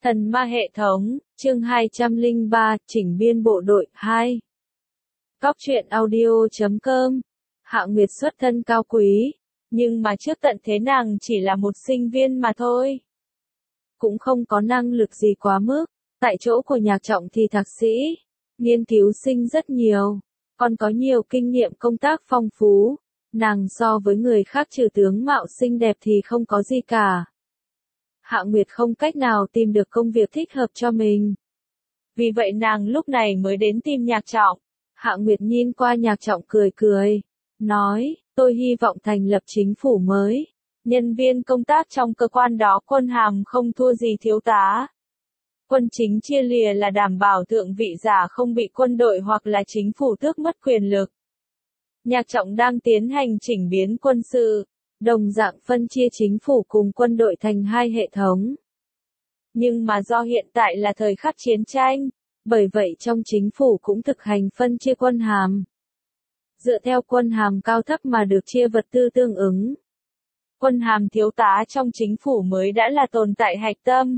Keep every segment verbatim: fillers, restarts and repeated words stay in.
Thần ma hệ thống, chương hai trăm lẻ ba, chỉnh biên bộ đội, hai. Góc truyện audio chấm com. Hạ Nguyệt xuất thân cao quý, nhưng mà trước tận thế nàng chỉ là một sinh viên mà thôi. Cũng không có năng lực gì quá mức, tại chỗ của Nhạc Trọng thì thạc sĩ, nghiên cứu sinh rất nhiều, còn có nhiều kinh nghiệm công tác phong phú, nàng so với người khác trừ tướng mạo xinh đẹp thì không có gì cả. Hạ Nguyệt không cách nào tìm được công việc thích hợp cho mình. Vì vậy nàng lúc này mới đến tìm Nhạc Trọng. Hạ Nguyệt nhìn qua Nhạc Trọng cười cười, nói, tôi hy vọng thành lập chính phủ mới. Nhân viên công tác trong cơ quan đó quân hàm không thua gì thiếu tá. Quân chính chia lìa là đảm bảo thượng vị giả không bị quân đội hoặc là chính phủ tước mất quyền lực. Nhạc Trọng đang tiến hành chỉnh biến quân sự, đồng dạng phân chia chính phủ cùng quân đội thành hai hệ thống. Nhưng mà do hiện tại là thời khắc chiến tranh, bởi vậy trong chính phủ cũng thực hành phân chia quân hàm. Dựa theo quân hàm cao thấp mà được chia vật tư tương ứng. Quân hàm thiếu tá trong chính phủ mới đã là tồn tại hạch tâm.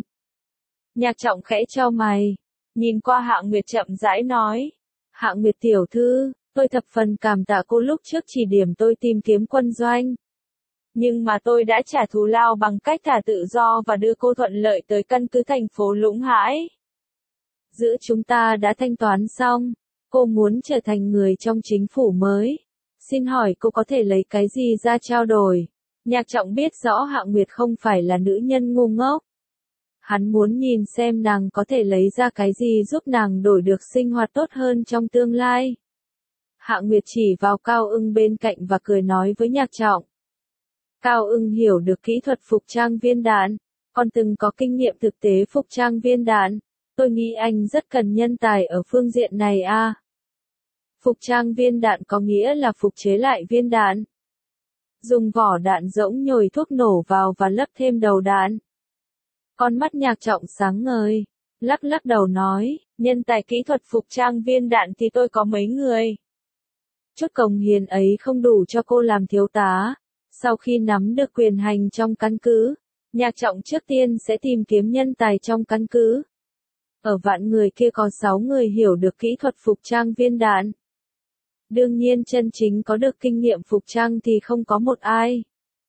Nhạc Trọng khẽ chau mày, nhìn qua Hạ Nguyệt chậm rãi nói, Hạ Nguyệt tiểu thư, tôi thập phần cảm tạ cô lúc trước chỉ điểm tôi tìm kiếm quân doanh. Nhưng mà tôi đã trả thù lao bằng cách thả tự do và đưa cô thuận lợi tới căn cứ thành phố Lũng Hải. Giữa chúng ta đã thanh toán xong, cô muốn trở thành người trong chính phủ mới. Xin hỏi cô có thể lấy cái gì ra trao đổi? Nhạc Trọng biết rõ Hạ Nguyệt không phải là nữ nhân ngu ngốc. Hắn muốn nhìn xem nàng có thể lấy ra cái gì giúp nàng đổi được sinh hoạt tốt hơn trong tương lai. Hạ Nguyệt chỉ vào Cao Ưng bên cạnh và cười nói với Nhạc Trọng. Cao Ưng hiểu được kỹ thuật phục trang viên đạn, còn từng có kinh nghiệm thực tế phục trang viên đạn. Tôi nghĩ anh rất cần nhân tài ở phương diện này a. À. Phục trang viên đạn có nghĩa là phục chế lại viên đạn. Dùng vỏ đạn rỗng nhồi thuốc nổ vào và lấp thêm đầu đạn. Con mắt Nhạc Trọng sáng ngời, lắc lắc đầu nói, nhân tài kỹ thuật phục trang viên đạn thì tôi có mấy người. Chút cống hiến ấy không đủ cho cô làm thiếu tá. Sau khi nắm được quyền hành trong căn cứ, Nhạc Trọng trước tiên sẽ tìm kiếm nhân tài trong căn cứ. Ở vạn người kia có sáu người hiểu được kỹ thuật phục trang viên đạn. Đương nhiên chân chính có được kinh nghiệm phục trang thì không có một ai.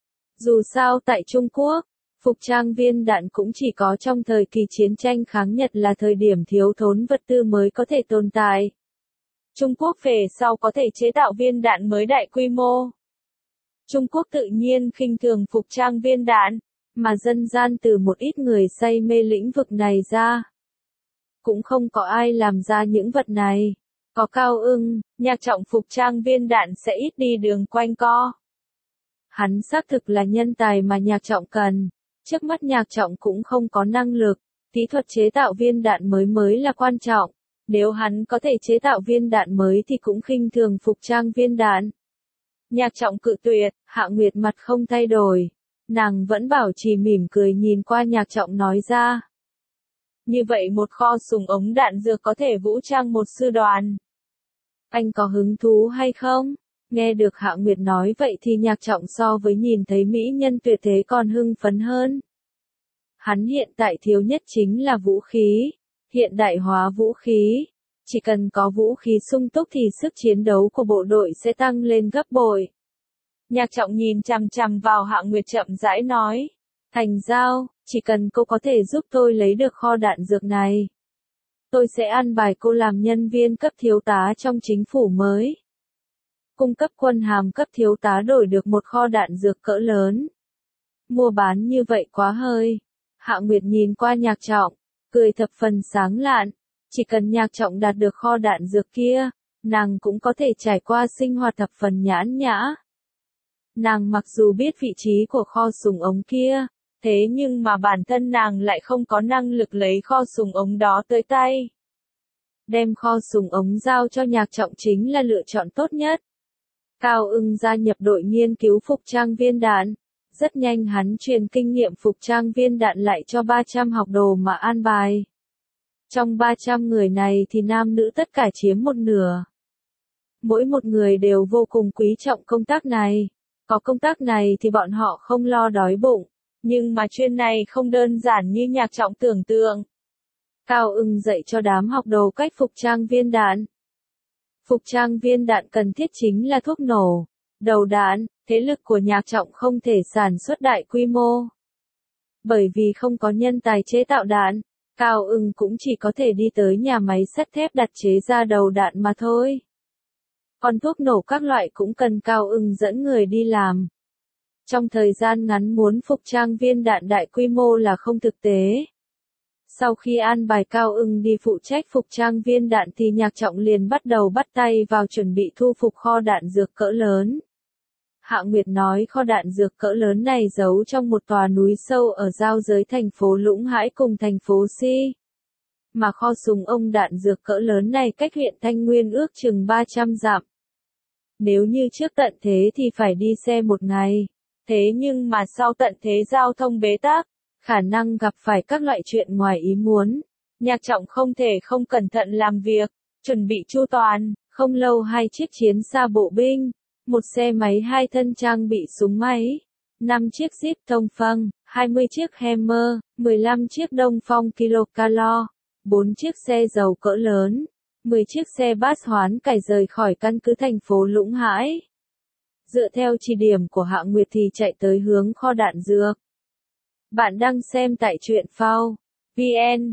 Dù sao tại Trung Quốc, phục trang viên đạn cũng chỉ có trong thời kỳ chiến tranh kháng Nhật là thời điểm thiếu thốn vật tư mới có thể tồn tại. Trung Quốc về sau có thể chế tạo viên đạn mới đại quy mô. Trung Quốc tự nhiên khinh thường phục trang viên đạn, mà dân gian từ một ít người say mê lĩnh vực này ra. Cũng không có ai làm ra những vật này. Có Cao Ưng, Nhạc Trọng phục trang viên đạn sẽ ít đi đường quanh co. Hắn xác thực là nhân tài mà Nhạc Trọng cần. Trước mắt Nhạc Trọng cũng không có năng lực, kỹ thuật chế tạo viên đạn mới mới là quan trọng. Nếu hắn có thể chế tạo viên đạn mới thì cũng khinh thường phục trang viên đạn. Nhạc Trọng cự tuyệt, Hạ Nguyệt mặt không thay đổi. Nàng vẫn bảo trì mỉm cười nhìn qua Nhạc Trọng nói ra. Như vậy một kho súng ống đạn dược có thể vũ trang một sư đoàn. Anh có hứng thú hay không? Nghe được Hạ Nguyệt nói vậy thì Nhạc Trọng so với nhìn thấy mỹ nhân tuyệt thế còn hưng phấn hơn. Hắn hiện tại thiếu nhất chính là vũ khí, hiện đại hóa vũ khí. Chỉ cần có vũ khí sung túc thì sức chiến đấu của bộ đội sẽ tăng lên gấp bội. Nhạc Trọng nhìn chằm chằm vào Hạ Nguyệt chậm rãi nói. Thành giao, chỉ cần cô có thể giúp tôi lấy được kho đạn dược này. Tôi sẽ an bài cô làm nhân viên cấp thiếu tá trong chính phủ mới. Cung cấp quân hàm cấp thiếu tá đổi được một kho đạn dược cỡ lớn. Mua bán như vậy quá hơi. Hạ Nguyệt nhìn qua Nhạc Trọng, cười thập phần sáng lạn. Chỉ cần Nhạc Trọng đạt được kho đạn dược kia, nàng cũng có thể trải qua sinh hoạt thập phần nhãn nhã. Nàng mặc dù biết vị trí của kho súng ống kia, thế nhưng mà bản thân nàng lại không có năng lực lấy kho súng ống đó tới tay. Đem kho súng ống giao cho Nhạc Trọng chính là lựa chọn tốt nhất. Cao Ưng gia nhập đội nghiên cứu phục trang viên đạn. Rất nhanh hắn truyền kinh nghiệm phục trang viên đạn lại cho ba trăm học đồ mà an bài. Trong ba trăm người này thì nam nữ tất cả chiếm một nửa. Mỗi một người đều vô cùng quý trọng công tác này. Có công tác này thì bọn họ không lo đói bụng. Nhưng mà chuyện này không đơn giản như Nhạc Trọng tưởng tượng. Cao Ưng dạy cho đám học đồ cách phục trang viên đạn. Phục trang viên đạn cần thiết chính là thuốc nổ, đầu đạn, thế lực của Nhạc Trọng không thể sản xuất đại quy mô. Bởi vì không có nhân tài chế tạo đạn, Cao Ưng cũng chỉ có thể đi tới nhà máy sắt thép đặt chế ra đầu đạn mà thôi. Còn thuốc nổ các loại cũng cần Cao Ưng dẫn người đi làm. Trong thời gian ngắn muốn phục trang viên đạn đại quy mô là không thực tế. Sau khi an bài Cao Ưng đi phụ trách phục trang viên đạn thì Nhạc Trọng liền bắt đầu bắt tay vào chuẩn bị thu phục kho đạn dược cỡ lớn. Hạ Nguyệt nói kho đạn dược cỡ lớn này giấu trong một tòa núi sâu ở giao giới thành phố Lũng Hãi cùng thành phố Si. Mà kho súng ống đạn dược cỡ lớn này cách huyện Thanh Nguyên ước chừng ba trăm dặm. Nếu như trước tận thế thì phải đi xe một ngày. Thế nhưng mà sau tận thế giao thông bế tắc, khả năng gặp phải các loại chuyện ngoài ý muốn. Nhạc Trọng không thể không cẩn thận làm việc, chuẩn bị chu toàn, không lâu hai chiếc chiến xa bộ binh, một xe máy hai thân trang bị súng máy, năm chiếc Jeep thông phăng, hai mươi chiếc Hammer, mười lăm chiếc Đông Phong Kilocalo, bốn chiếc xe dầu cỡ lớn, mười chiếc xe bus hoán cải rời khỏi căn cứ thành phố Lũng Hãi. Dựa theo chỉ điểm của Hạ Nguyệt thì chạy tới hướng kho đạn dược. Bạn đang xem tại truyện phao vn,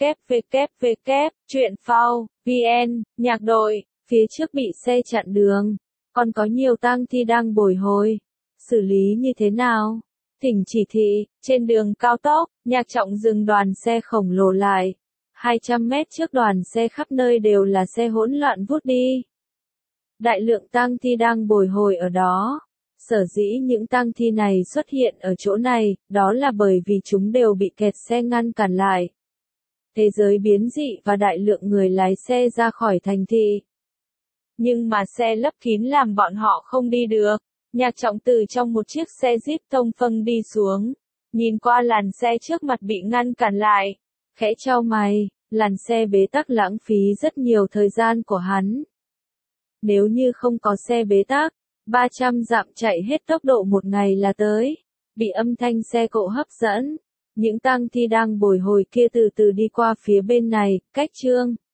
www, truyện phao vn, nhạc đội, phía trước bị xe chặn đường, còn có nhiều tang thi đang bồi hồi. Xử lý như thế nào? Thỉnh chỉ thị, trên đường cao tốc, Nhạc Trọng dừng đoàn xe khổng lồ lại. hai trăm mét trước đoàn xe khắp nơi đều là xe hỗn loạn vút đi. Đại lượng tang thi đang bồi hồi ở đó. Sở dĩ những tang thi này xuất hiện ở chỗ này, đó là bởi vì chúng đều bị kẹt xe ngăn cản lại. Thế giới biến dị và đại lượng người lái xe ra khỏi thành thị. Nhưng mà xe lấp kín làm bọn họ không đi được. Nhạc Trọng từ trong một chiếc xe Jeep thông phăng đi xuống. Nhìn qua làn xe trước mặt bị ngăn cản lại. Khẽ chau mày, làn xe bế tắc lãng phí rất nhiều thời gian của hắn. Nếu như không có xe bế tắc, ba trăm dặm chạy hết tốc độ một ngày là tới. Bị âm thanh xe cộ hấp dẫn. Những tang thi đang bồi hồi kia từ từ đi qua phía bên này, cách Trương